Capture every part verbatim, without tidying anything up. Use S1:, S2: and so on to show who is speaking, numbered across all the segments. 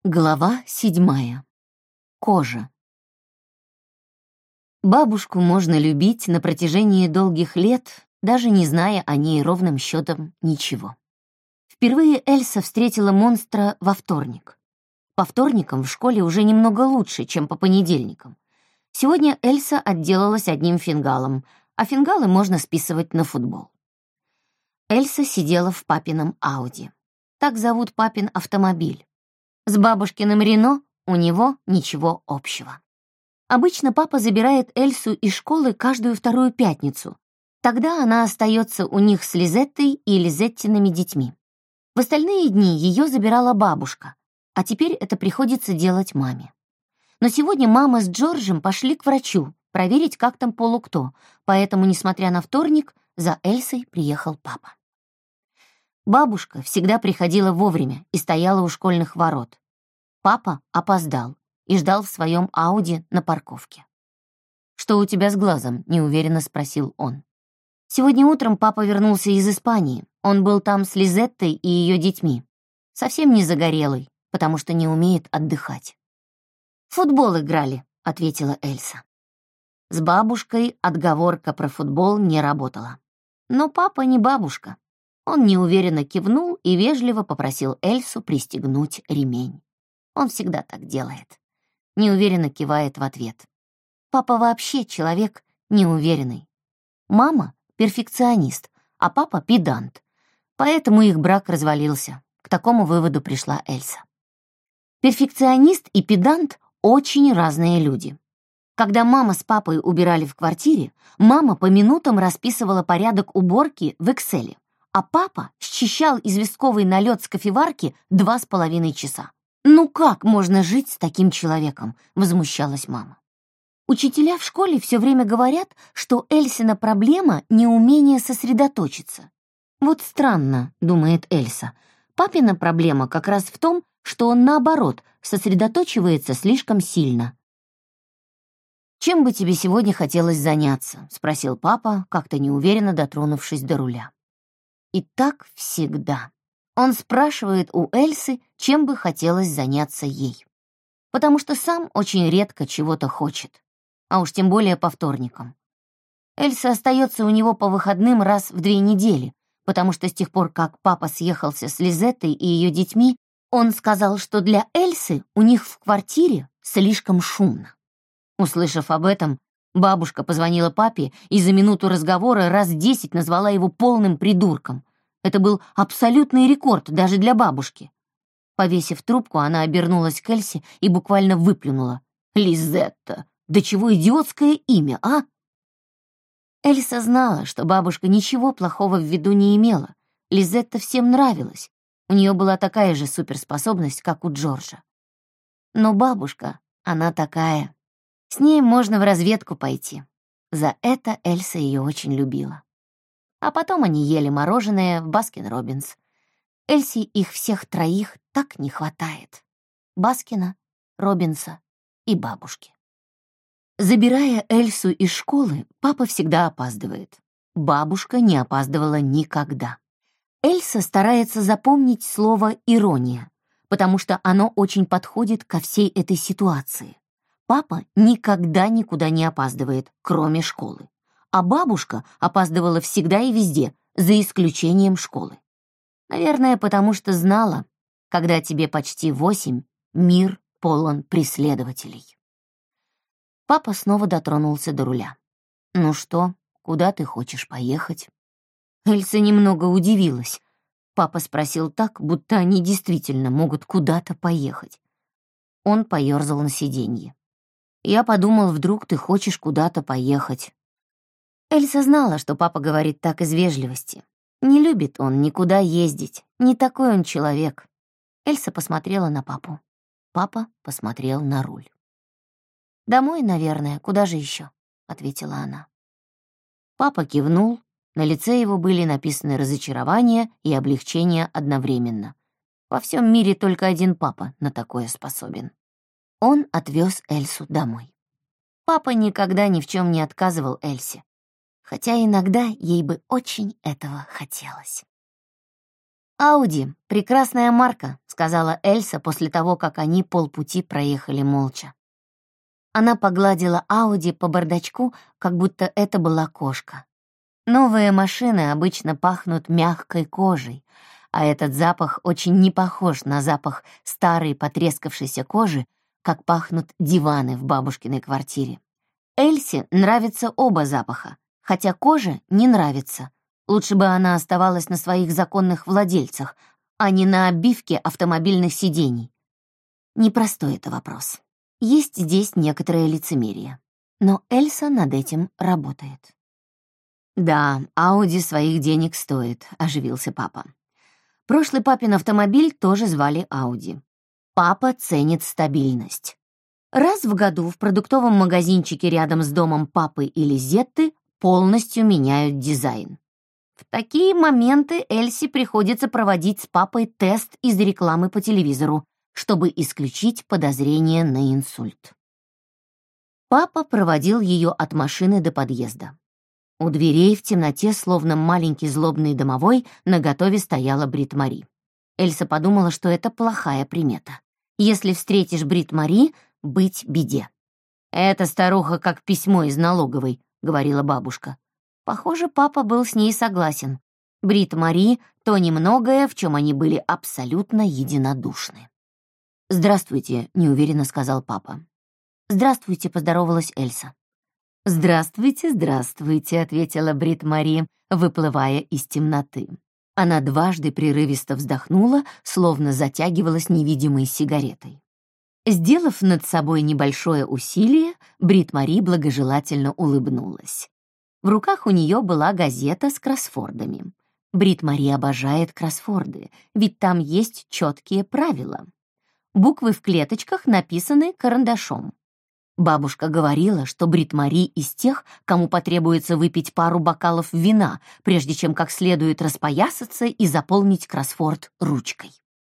S1: Глава седьмая. Кожа. Бабушку можно любить на протяжении долгих лет, даже не зная о ней ровным счетом ничего. Впервые Эльса встретила монстра во вторник. По вторникам в школе уже немного лучше, чем по понедельникам. Сегодня Эльса отделалась одним фингалом, а фингалы можно списывать на футбол. Эльса сидела в папином Ауди. Так зовут папин автомобиль. С бабушкиным Рено у него ничего общего. Обычно папа забирает Эльсу из школы каждую вторую пятницу. Тогда она остается у них с Лизеттой и Лизеттиными детьми. В остальные дни ее забирала бабушка, а теперь это приходится делать маме. Но сегодня мама с Джорджем пошли к врачу проверить, как там полукто, поэтому, несмотря на вторник, за Эльсой приехал папа. Бабушка всегда приходила вовремя и стояла у школьных ворот. Папа опоздал и ждал в своем Ауди на парковке. «Что у тебя с глазом?» — неуверенно спросил он. Сегодня утром папа вернулся из Испании. Он был там с Лизеттой и ее детьми. Совсем не загорелый, потому что не умеет отдыхать. «В футбол играли», — ответила Эльса. С бабушкой отговорка про футбол не работала. Но папа не бабушка. Он неуверенно кивнул и вежливо попросил Эльсу пристегнуть ремень. Он всегда так делает. Неуверенно кивает в ответ. Папа вообще человек неуверенный. Мама — перфекционист, а папа — педант. Поэтому их брак развалился. К такому выводу пришла Эльса. Перфекционист и педант — очень разные люди. Когда мама с папой убирали в квартире, мама по минутам расписывала порядок уборки в Экселе, а папа счищал известковый налет с кофеварки два с половиной часа. «Ну как можно жить с таким человеком?» — возмущалась мама. Учителя в школе все время говорят, что Эльсина проблема — неумение сосредоточиться. Вот странно, думает Эльса. Папина проблема как раз в том, что он, наоборот, сосредоточивается слишком сильно. «Чем бы тебе сегодня хотелось заняться?» — спросил папа, как-то неуверенно дотронувшись до руля. И так всегда. Он спрашивает у Эльсы, чем бы хотелось заняться ей. Потому что сам очень редко чего-то хочет. А уж тем более по вторникам. Эльса остается у него по выходным раз в две недели, потому что с тех пор, как папа съехался с Лизеттой и ее детьми, он сказал, что для Эльсы у них в квартире слишком шумно. Услышав об этом, бабушка позвонила папе и за минуту разговора раз десять назвала его полным придурком. Это был абсолютный рекорд даже для бабушки. Повесив трубку, она обернулась к Эльсе и буквально выплюнула. «Лизетта, да чего идиотское имя, а?» Эльса знала, что бабушка ничего плохого в виду не имела. Лизетта всем нравилась. У нее была такая же суперспособность, как у Джорджа. Но бабушка, она такая. С ней можно в разведку пойти. За это Эльса ее очень любила. А потом они ели мороженое в Баскин-Роббинс. Эльсе их всех троих так не хватает. Баскина, Роббинса и бабушки. Забирая Эльсу из школы, папа всегда опаздывает. Бабушка не опаздывала никогда. Эльса старается запомнить слово «ирония», потому что оно очень подходит ко всей этой ситуации. Папа никогда никуда не опаздывает, кроме школы. А бабушка опаздывала всегда и везде, за исключением школы. Наверное, потому что знала, когда тебе почти восемь, мир полон преследователей. Папа снова дотронулся до руля. «Ну что, куда ты хочешь поехать?» Эльса немного удивилась. Папа спросил так, будто они действительно могут куда-то поехать. Он поёрзал на сиденье. «Я подумал, вдруг ты хочешь куда-то поехать». Эльса знала, что папа говорит так из вежливости. Не любит он никуда ездить, не такой он человек. Эльса посмотрела на папу. Папа посмотрел на руль. «Домой, наверное, куда же еще?» — ответила она. Папа кивнул, на лице его были написаны разочарование и облегчение одновременно. Во всем мире только один папа на такое способен. Он отвез Эльсу домой. Папа никогда ни в чем не отказывал Эльсе, хотя иногда ей бы очень этого хотелось. «Ауди — прекрасная марка», — сказала Эльса после того, как они полпути проехали молча. Она погладила Ауди по бардачку, как будто это была кошка. Новые машины обычно пахнут мягкой кожей, а этот запах очень не похож на запах старой потрескавшейся кожи, как пахнут диваны в бабушкиной квартире. Эльсе нравятся оба запаха, хотя коже не нравится. Лучше бы она оставалась на своих законных владельцах, а не на обивке автомобильных сидений. Непростой это вопрос. Есть здесь некоторое лицемерие, но Эльса над этим работает. «Да, Ауди своих денег стоит», — оживился папа. Прошлый папин автомобиль тоже звали Ауди. Папа ценит стабильность. Раз в году в продуктовом магазинчике рядом с домом папы и Лизетты полностью меняют дизайн. В такие моменты Эльсе приходится проводить с папой тест из рекламы по телевизору, чтобы исключить подозрение на инсульт. Папа проводил ее от машины до подъезда. У дверей в темноте, словно маленький злобный домовой, наготове стояла Брит-Мари. Эльса подумала, что это плохая примета. Если встретишь Брит-Мари, быть беде. «Эта старуха как письмо из налоговой», — говорила бабушка. Похоже, папа был с ней согласен. Брит-Мари — то немногое, в чем они были абсолютно единодушны. «Здравствуйте», — неуверенно сказал папа. «Здравствуйте», — поздоровалась Эльса. «Здравствуйте, здравствуйте», — ответила Брит-Мари, выплывая из темноты. Она дважды прерывисто вздохнула, словно затягивалась невидимой сигаретой. Сделав над собой небольшое усилие, Брит-Мари благожелательно улыбнулась. В руках у нее была газета с кроссвордами. Брит-Мари обожает кроссворды, ведь там есть четкие правила. Буквы в клеточках написаны карандашом. Бабушка говорила, что Брит-Мари из тех, кому потребуется выпить пару бокалов вина, прежде чем как следует распоясаться и заполнить кроссворд ручкой.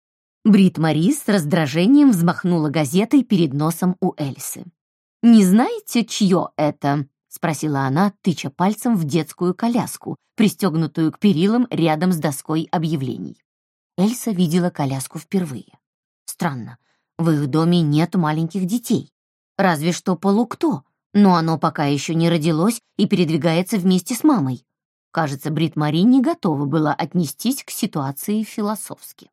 S1: Брит-Мари с раздражением взмахнула газетой перед носом у Эльсы. «Не знаете, чье это?» — спросила она, тыча пальцем в детскую коляску, пристегнутую к перилам рядом с доской объявлений. Эльса видела коляску впервые. Странно, в их доме нет маленьких детей. Разве что полукто, но оно пока еще не родилось и передвигается вместе с мамой. Кажется, Брит-Мари не готова была отнестись к ситуации философски.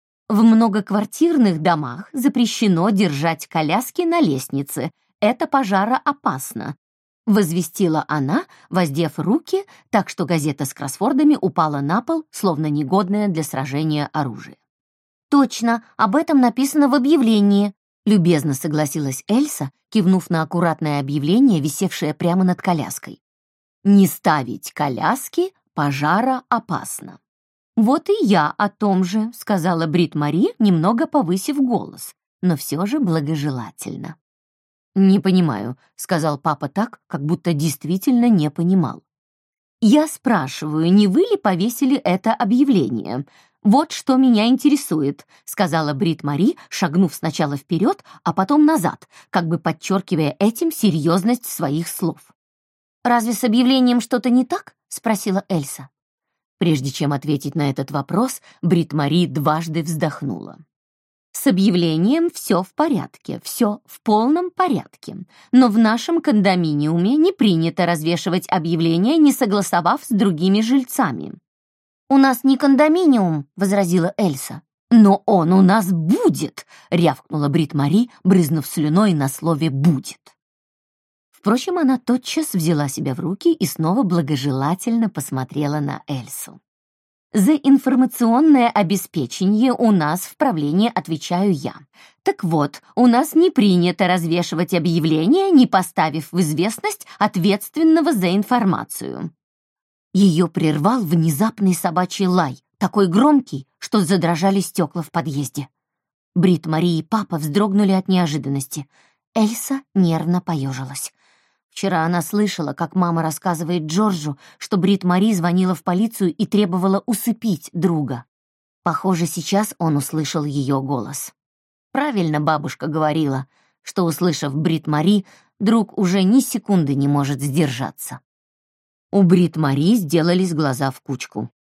S1: В многоквартирных домах запрещено держать коляски на лестнице. Это пожароопасно, возвестила она, воздев руки, так что газета с кроссвордами упала на пол, словно негодное для сражения оружие. «Точно, об этом написано в объявлении», — любезно согласилась Эльса, кивнув на аккуратное объявление, висевшее прямо над коляской. «Не ставить коляски пожароопасно». «Вот и я о том же», — сказала Брит-Мари, немного повысив голос, но все же благожелательно. «Не понимаю», — сказал папа так, как будто действительно не понимал. «Я спрашиваю, не вы ли повесили это объявление? Вот что меня интересует», — сказала Брит-Мари, шагнув сначала вперед, а потом назад, как бы подчеркивая этим серьезность своих слов. «Разве с объявлением что-то не так?» — спросила Эльса. Прежде чем ответить на этот вопрос, Брит-Мари дважды вздохнула. «С объявлением все в порядке, все в полном порядке, но в нашем кондоминиуме не принято развешивать объявления, не согласовав с другими жильцами». «У нас не кондоминиум», — возразила Эльса. «Но он у нас будет», — рявкнула Брит-Мари, брызнув слюной на слове «будет». Впрочем, она тотчас взяла себя в руки и снова благожелательно посмотрела на Эльсу. «За информационное обеспечение у нас в правлении отвечаю я. Так вот, у нас не принято развешивать объявления, не поставив в известность ответственного за информацию». Ее прервал внезапный собачий лай, такой громкий, что задрожали стекла в подъезде. Брит-Мари и папа вздрогнули от неожиданности. Эльса нервно поежилась. Вчера она слышала, как мама рассказывает Джорджу, что Брит-Мари звонила в полицию и требовала усыпить друга. Похоже, сейчас он услышал ее голос. Правильно бабушка говорила, что, услышав Брит-Мари, друг уже ни секунды не может сдержаться. У Брит-Мари сделались глаза в кучку.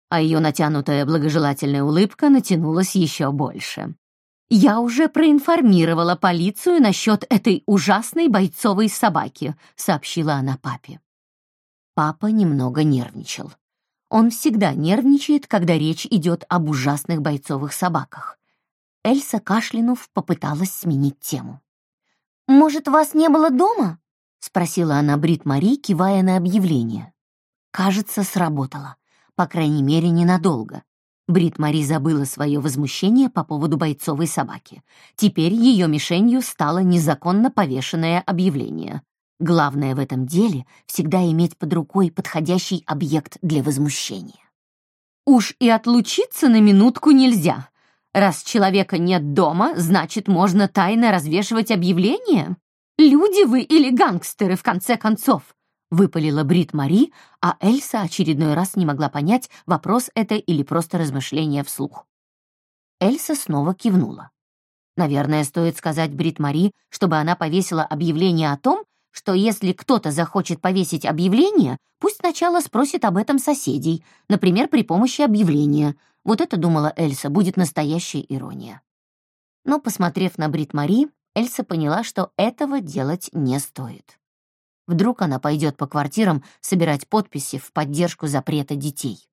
S1: а ее натянутая благожелательная улыбка натянулась еще больше. «Я уже проинформировала полицию насчет этой ужасной бойцовой собаки», — сообщила она папе. Папа немного нервничал. Он всегда нервничает, когда речь идет об ужасных бойцовых собаках. Эльса, кашлянув, попыталась сменить тему. «Может, вас не было дома?» — спросила она Брит-Мари, кивая на объявление. Кажется, сработало. По крайней мере, ненадолго. Брит-Мари забыла свое возмущение по поводу бойцовой собаки. Теперь ее мишенью стало незаконно повешенное объявление. Главное в этом деле — всегда иметь под рукой подходящий объект для возмущения. Уж и отлучиться на минутку нельзя. Раз человека нет дома, значит, можно тайно развешивать объявления? Люди вы или гангстеры, в конце концов? Выпалила Брит-Мари, а Эльса очередной раз не могла понять, вопрос это или просто размышление вслух. Эльса снова кивнула. Наверное, стоит сказать Брит-Мари, чтобы она повесила объявление о том, что если кто-то захочет повесить объявление, пусть сначала спросит об этом соседей, например, при помощи объявления. Вот это, думала Эльса, будет настоящая ирония. Но, посмотрев на Брит-Мари, Эльса поняла, что этого делать не стоит. Вдруг она пойдет по квартирам собирать подписи в поддержку запрета детей.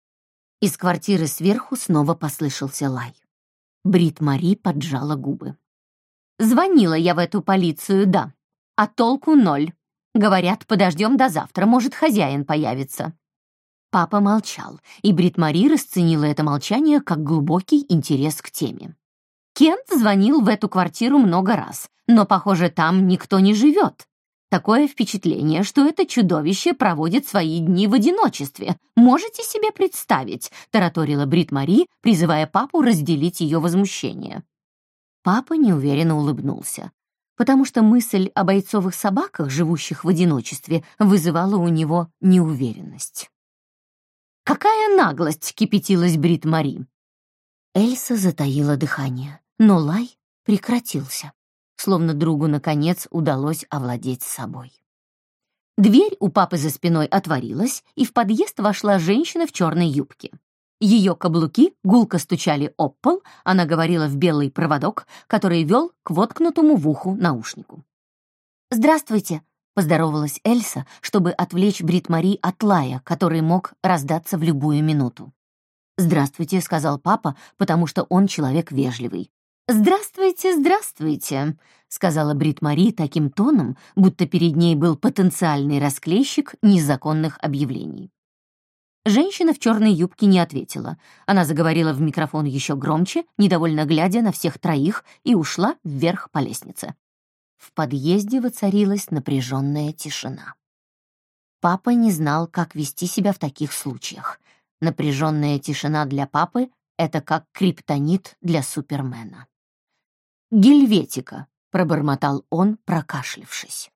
S1: Из квартиры сверху снова послышался лай. Брит-Мари поджала губы. «Звонила я в эту полицию, да. А толку ноль. Говорят, подождем до завтра, может, хозяин появится». Папа молчал, и Брит-Мари расценила это молчание как глубокий интерес к теме. Кент звонил в эту квартиру много раз, но, похоже, там никто не живет. Такое впечатление, что это чудовище проводит свои дни в одиночестве. Можете себе представить?» — тараторила Брит-Мари, призывая папу разделить ее возмущение. Папа неуверенно улыбнулся, потому что мысль о бойцовых собаках, живущих в одиночестве, вызывала у него неуверенность. «Какая наглость!» — кипятилась Брит-Мари. Эльса затаила дыхание, но лай прекратился, словно другу, наконец, удалось овладеть собой. Дверь у папы за спиной отворилась, и в подъезд вошла женщина в черной юбке. Ее каблуки гулко стучали об пол, она говорила в белый проводок, который вел к воткнутому в уху наушнику. «Здравствуйте», — поздоровалась Эльса, чтобы отвлечь Брит-Мари от лая, который мог раздаться в любую минуту. «Здравствуйте», — сказал папа, потому что он человек вежливый. «Здравствуйте, здравствуйте», — сказала Брит-Мари таким тоном, будто перед ней был потенциальный расклейщик незаконных объявлений. Женщина в черной юбке не ответила. Она заговорила в микрофон еще громче, недовольно глядя на всех троих, и ушла вверх по лестнице. В подъезде воцарилась напряженная тишина. Папа не знал, как вести себя в таких случаях. Напряженная тишина для папы — это как криптонит для Супермена. «Гельветика», — пробормотал он, прокашлявшись.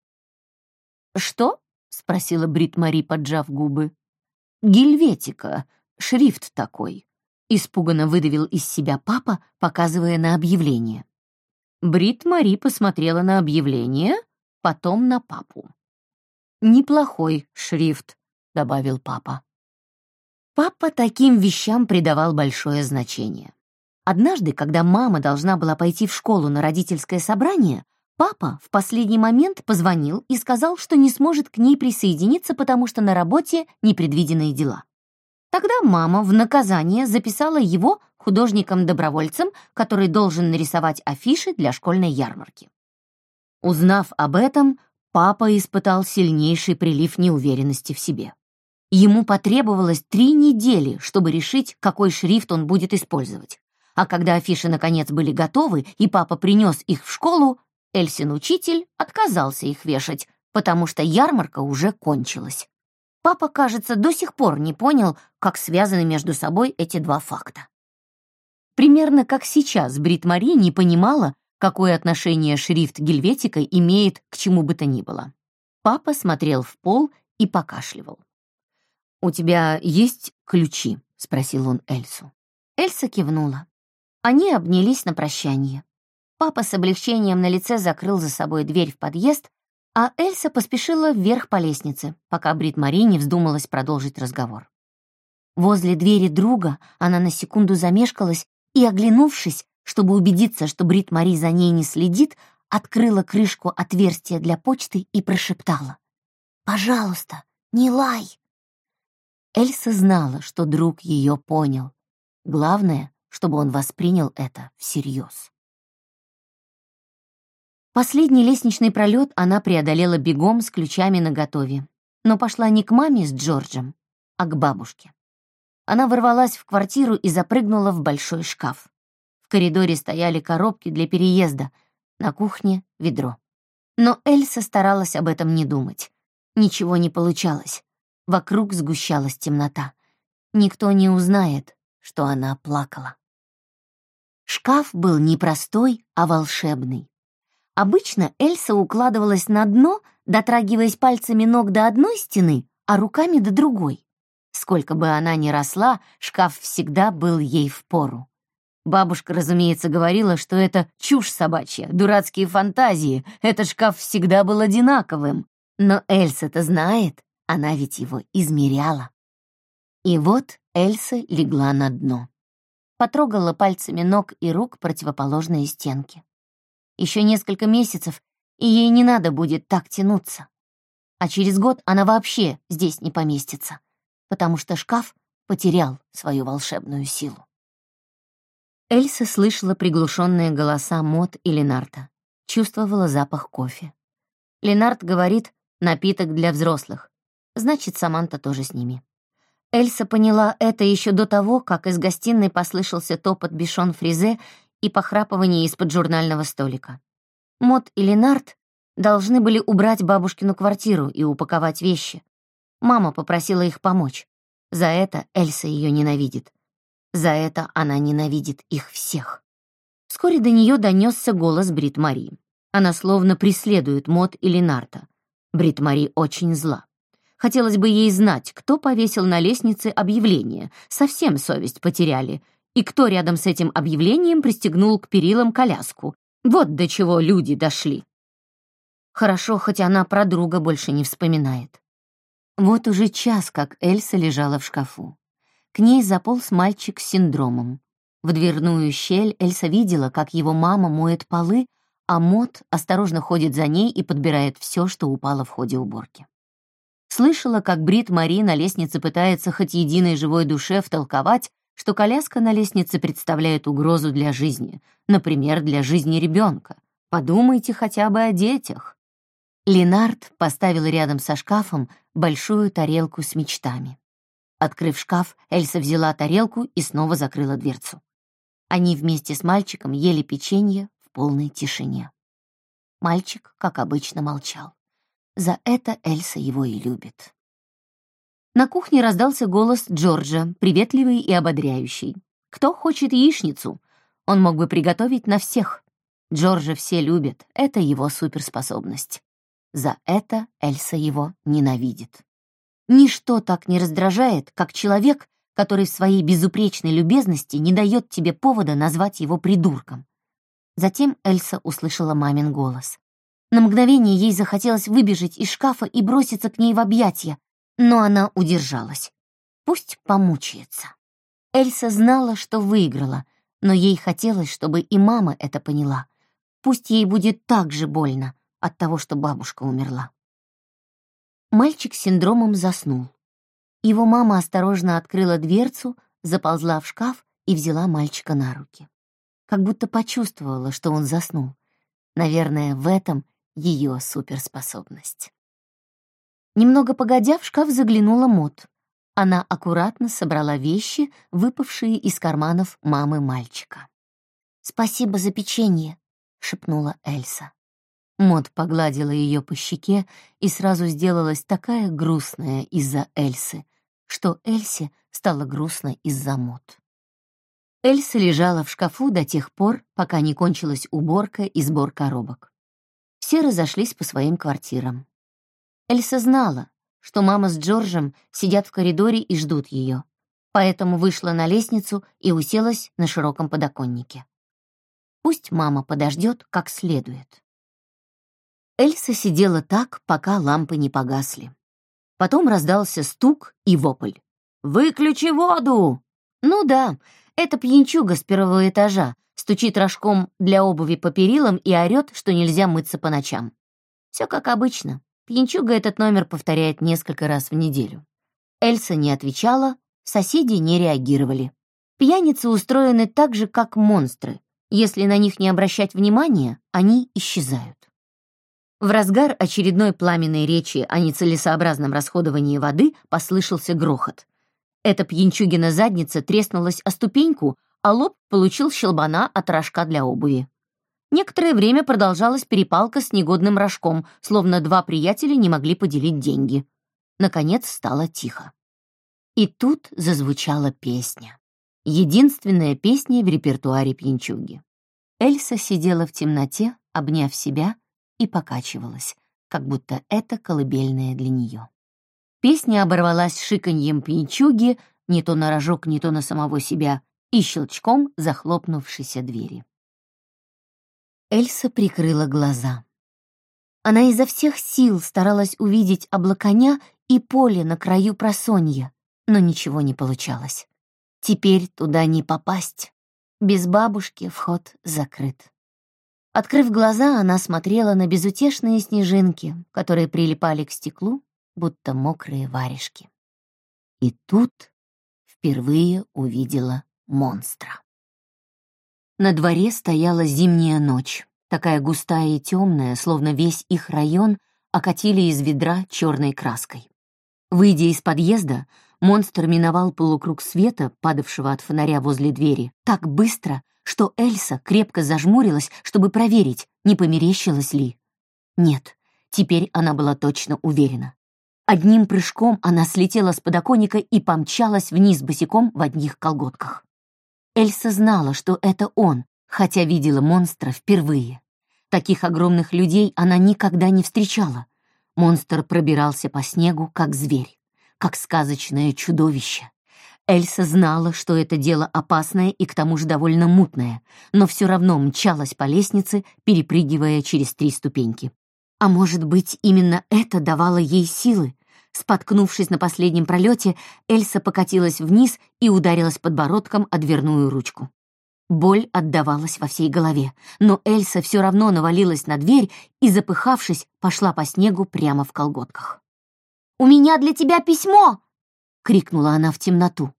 S1: «Что?» — спросила Брит-Мари, поджав губы. «Гельветика, шрифт такой», — испуганно выдавил из себя папа, показывая на объявление. Брит-Мари посмотрела на объявление, потом на папу. «Неплохой шрифт», — добавил папа. Папа таким вещам придавал большое значение. Однажды, когда мама должна была пойти в школу на родительское собрание, папа в последний момент позвонил и сказал, что не сможет к ней присоединиться, потому что на работе непредвиденные дела. Тогда мама в наказание записала его художником-добровольцем, который должен нарисовать афиши для школьной ярмарки. Узнав об этом, папа испытал сильнейший прилив неуверенности в себе. Ему потребовалось три недели, чтобы решить, какой шрифт он будет использовать. А когда афиши наконец были готовы, и папа принес их в школу, Эльсин учитель отказался их вешать, потому что ярмарка уже кончилась. Папа, кажется, до сих пор не понял, как связаны между собой эти два факта. Примерно как сейчас Брит-Мари не понимала, какое отношение шрифт гельветика имеет к чему бы то ни было. Папа смотрел в пол и покашливал. «У тебя есть ключи?» — спросил он Эльсу. Эльса кивнула. Они обнялись на прощание. Папа с облегчением на лице закрыл за собой дверь в подъезд, а Эльса поспешила вверх по лестнице, пока Брит-Мари не вздумалась продолжить разговор. Возле двери друга она на секунду замешкалась и, оглянувшись, чтобы убедиться, что Брит Мари за ней не следит, открыла крышку отверстия для почты и прошептала: «Пожалуйста, не лай!» Эльса знала, что друг ее понял. Главное, чтобы он воспринял это всерьез. Последний лестничный пролет она преодолела бегом с ключами наготове, но пошла не к маме с Джорджем, а к бабушке. Она ворвалась в квартиру и запрыгнула в большой шкаф. В коридоре стояли коробки для переезда, на кухне — ведро. Но Эльса старалась об этом не думать. Ничего не получалось. Вокруг сгущалась темнота. Никто не узнает, что она плакала. Шкаф был не простой, а волшебный. Обычно Эльса укладывалась на дно, дотрагиваясь пальцами ног до одной стены, а руками до другой. Сколько бы она ни росла, шкаф всегда был ей впору. Бабушка, разумеется, говорила, что это чушь собачья, дурацкие фантазии, этот шкаф всегда был одинаковым. Но Эльса-то знает, она ведь его измеряла. И вот Эльса легла на дно. Потрогала пальцами ног и рук противоположные стенки. Еще несколько месяцев, и ей не надо будет так тянуться. А через год она вообще здесь не поместится, потому что шкаф потерял свою волшебную силу. Эльса слышала приглушенные голоса Мот и Ленарта, чувствовала запах кофе. Ленарт говорит: «Напиток для взрослых», значит, Саманта тоже с ними. Эльса поняла это еще до того, как из гостиной послышался топот Бишон Фризе и похрапывание из-под журнального столика. Мот и Ленарт должны были убрать бабушкину квартиру и упаковать вещи. Мама попросила их помочь. За это Эльса ее ненавидит. За это она ненавидит их всех. Вскоре до нее донесся голос Брит Мари. Она словно преследует Мот и Ленарта. Брит Мари очень зла. Хотелось бы ей знать, кто повесил на лестнице объявление, совсем совесть потеряли, и кто рядом с этим объявлением пристегнул к перилам коляску. Вот до чего люди дошли. Хорошо, хоть она про друга больше не вспоминает. Вот уже час, как Эльса лежала в шкафу. К ней заполз мальчик с синдромом. В дверную щель Эльса видела, как его мама моет полы, а Мот осторожно ходит за ней и подбирает все, что упало в ходе уборки. Слышала, как Брит Мари на лестнице пытается хоть единой живой душе втолковать, что коляска на лестнице представляет угрозу для жизни, например, для жизни ребенка. Подумайте хотя бы о детях. Ленард поставил рядом со шкафом большую тарелку с мечтами. Открыв шкаф, Эльса взяла тарелку и снова закрыла дверцу. Они вместе с мальчиком ели печенье в полной тишине. Мальчик, как обычно, молчал. За это Эльса его и любит. На кухне раздался голос Джорджа, приветливый и ободряющий. «Кто хочет яичницу? Он мог бы приготовить на всех». Джорджа все любят, это его суперспособность. За это Эльса его ненавидит. Ничто так не раздражает, как человек, который в своей безупречной любезности не дает тебе повода назвать его придурком. Затем Эльса услышала мамин голос. На мгновение ей захотелось выбежать из шкафа и броситься к ней в объятия, но она удержалась. Пусть помучается. Эльса знала, что выиграла, но ей хотелось, чтобы и мама это поняла. Пусть ей будет так же больно от того, что бабушка умерла. Мальчик с синдромом заснул. Его мама осторожно открыла дверцу, заползла в шкаф и взяла мальчика на руки. Как будто почувствовала, что он заснул. Наверное, в этом ее суперспособность. Немного погодя, в шкаф заглянула Мот. Она аккуратно собрала вещи, выпавшие из карманов мамы мальчика. «Спасибо за печенье», — шепнула Эльса. Мот погладила ее по щеке и сразу сделалась такая грустная из-за Эльсы, что Эльсе стало грустно из-за Мот. Эльса лежала в шкафу до тех пор, пока не кончилась уборка и сбор коробок. Все разошлись по своим квартирам. Эльса знала, что мама с Джорджем сидят в коридоре и ждут ее, поэтому вышла на лестницу и уселась на широком подоконнике. Пусть мама подождет как следует. Эльса сидела так, пока лампы не погасли. Потом раздался стук и вопль.
S2: «Выключи воду!»
S1: Ну да, это пьянчуга с первого этажа, стучит рожком для обуви по перилам и орёт, что нельзя мыться по ночам. Все как обычно. Пьянчуга этот номер повторяет несколько раз в неделю. Эльса не отвечала, соседи не реагировали. Пьяницы устроены так же, как монстры. Если на них не обращать внимания, они исчезают. В разгар очередной пламенной речи о нецелесообразном расходовании воды послышался грохот. Эта пьянчугина задница треснулась о ступеньку, а лоб получил щелбана от рожка для обуви. Некоторое время продолжалась перепалка с негодным рожком, словно два приятеля не могли поделить деньги. Наконец стало тихо. И тут зазвучала песня. Единственная песня в репертуаре пьянчуги. Эльса сидела в темноте, обняв себя, и покачивалась, как будто это колыбельная для нее. Песня оборвалась шиканьем пьянчуги, не то на рожок, не то на самого себя, и щелчком захлопнувшейся двери. Эльса прикрыла глаза. Она изо всех сил старалась увидеть облаконя и поле на краю просонья, но ничего не получалось. Теперь туда не попасть. Без бабушки вход закрыт. Открыв глаза, она смотрела на безутешные снежинки, которые прилипали к стеклу, будто мокрые варежки. И тут впервые увидела монстра. На дворе стояла зимняя ночь, такая густая и темная, словно весь их район окатили из ведра черной краской. Выйдя из подъезда, монстр миновал полукруг света, падавшего от фонаря возле двери, так быстро, что Эльса крепко зажмурилась, чтобы проверить, не померещилась ли. Нет, теперь она была точно уверена. Одним прыжком она слетела с подоконника и помчалась вниз босиком в одних колготках. Эльса знала, что это он, хотя видела монстра впервые. Таких огромных людей она никогда не встречала. Монстр пробирался по снегу, как зверь, как сказочное чудовище. Эльса знала, что это дело опасное и к тому же довольно мутное, но все равно мчалась по лестнице, перепрыгивая через три ступеньки. А может быть, именно это давало ей силы? Споткнувшись на последнем пролете, Эльса покатилась вниз и ударилась подбородком о дверную ручку. Боль отдавалась во всей голове, но Эльса все равно навалилась на дверь и, запыхавшись, пошла по снегу прямо в колготках. «У меня для тебя письмо!» — крикнула она в темноту.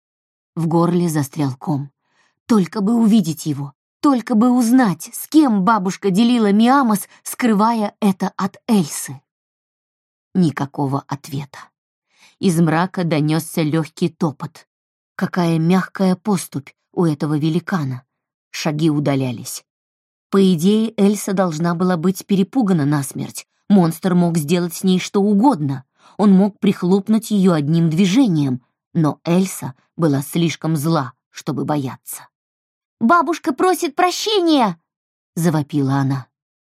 S1: В горле застрял ком. Только бы увидеть его, только бы узнать, с кем бабушка делила миамос, скрывая это от Эльсы. Никакого ответа. Из мрака донесся легкий топот. Какая мягкая поступь у этого великана. Шаги удалялись. По идее, Эльса должна была быть перепугана насмерть. Монстр мог сделать с ней что угодно. Он мог прихлопнуть ее одним движением, но Эльса была слишком зла, чтобы бояться. «Бабушка просит прощения!» — завопила она.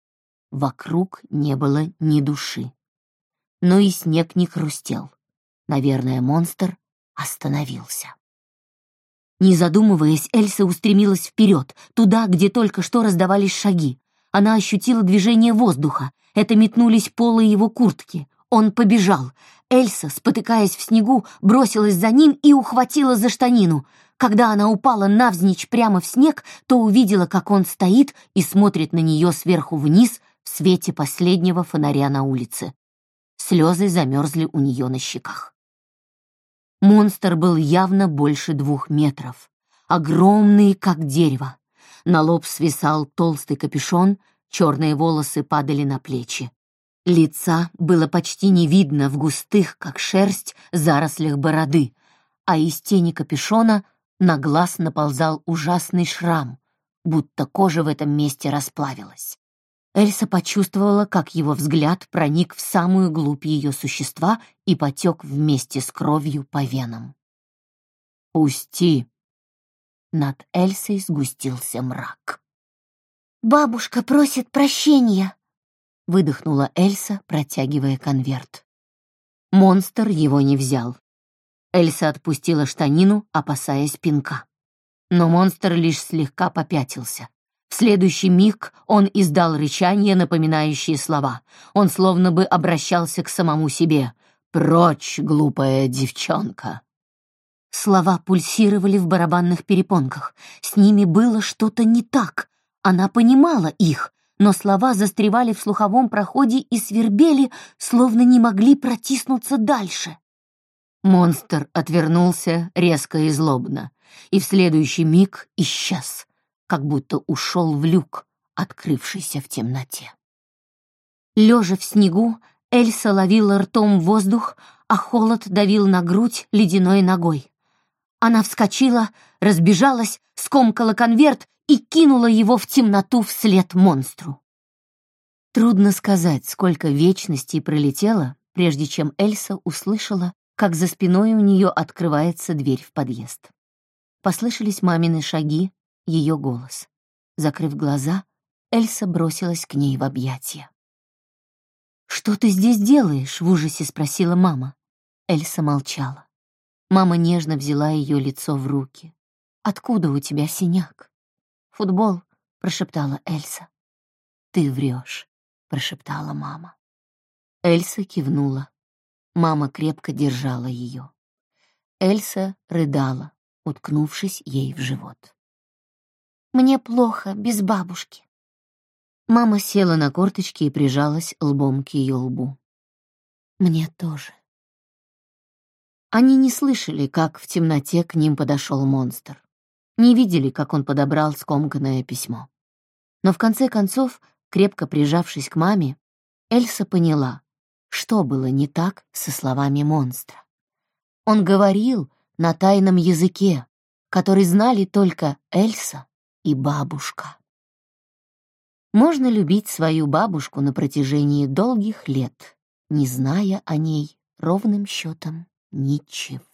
S1: Вокруг не было ни души. Но и снег не хрустел. Наверное, монстр остановился. Не задумываясь, Эльса устремилась вперед, туда, где только что раздавались шаги. Она ощутила движение воздуха. Это метнулись полы его куртки. Он побежал. Эльса, спотыкаясь в снегу, бросилась за ним и ухватила за штанину. Когда она упала навзничь прямо в снег, то увидела, как он стоит и смотрит на нее сверху вниз в свете последнего фонаря на улице. Слезы замерзли у нее на щеках. Монстр был явно больше двух метров. Огромный, как дерево. На лоб свисал толстый капюшон, черные волосы падали на плечи. Лица было почти не видно в густых, как шерсть, зарослях бороды, а из тени капюшона на глаз наползал ужасный шрам, будто кожа в этом месте расплавилась. Эльса почувствовала, как его взгляд проник в самую глубь ее существа и потек вместе с кровью по венам. «Пусти!» Над Эльсой сгустился мрак. «Бабушка просит прощения!» — выдохнула Эльса, протягивая конверт. Монстр его не взял. Эльса отпустила штанину, опасаясь пинка. Но монстр лишь слегка попятился. В следующий миг он издал рычание, напоминающее слова. Он словно бы обращался к самому себе. «Прочь, глупая девчонка!» Слова пульсировали в барабанных перепонках. С ними было что-то не так. Она понимала их, но слова застревали в слуховом проходе и свербели, словно не могли протиснуться дальше. Монстр отвернулся резко и злобно, и в следующий миг исчез, как будто ушел в люк, открывшийся в темноте. Лежа в снегу, Эльса ловила ртом воздух, а холод давил на грудь ледяной ногой. Она вскочила, разбежалась, скомкала конверт и кинула его в темноту вслед монстру. Трудно сказать, сколько вечностей пролетело, прежде чем Эльса услышала, как за спиной у нее открывается дверь в подъезд. Послышались мамины шаги, ее голос. Закрыв глаза, Эльса бросилась к ней в объятия. «Что ты здесь делаешь?» — в ужасе спросила мама. Эльса молчала. Мама нежно взяла ее лицо в руки. «Откуда у тебя синяк?» «Футбол», — прошептала Эльса. «Ты врешь», — прошептала мама. Эльса кивнула. Мама крепко держала ее. Эльса рыдала, уткнувшись ей в живот. «Мне плохо без бабушки». Мама села на корточки и прижалась лбом к ее лбу. «Мне тоже». Они не слышали, как в темноте к ним подошел монстр. Не видели, как он подобрал скомканное письмо. Но в конце концов, крепко прижавшись к маме, Эльса поняла, что было не так со словами монстра. Он говорил на тайном языке, который знали только Эльса и бабушка. Можно любить свою бабушку на протяжении долгих лет, не зная о ней ровным счетом ничего.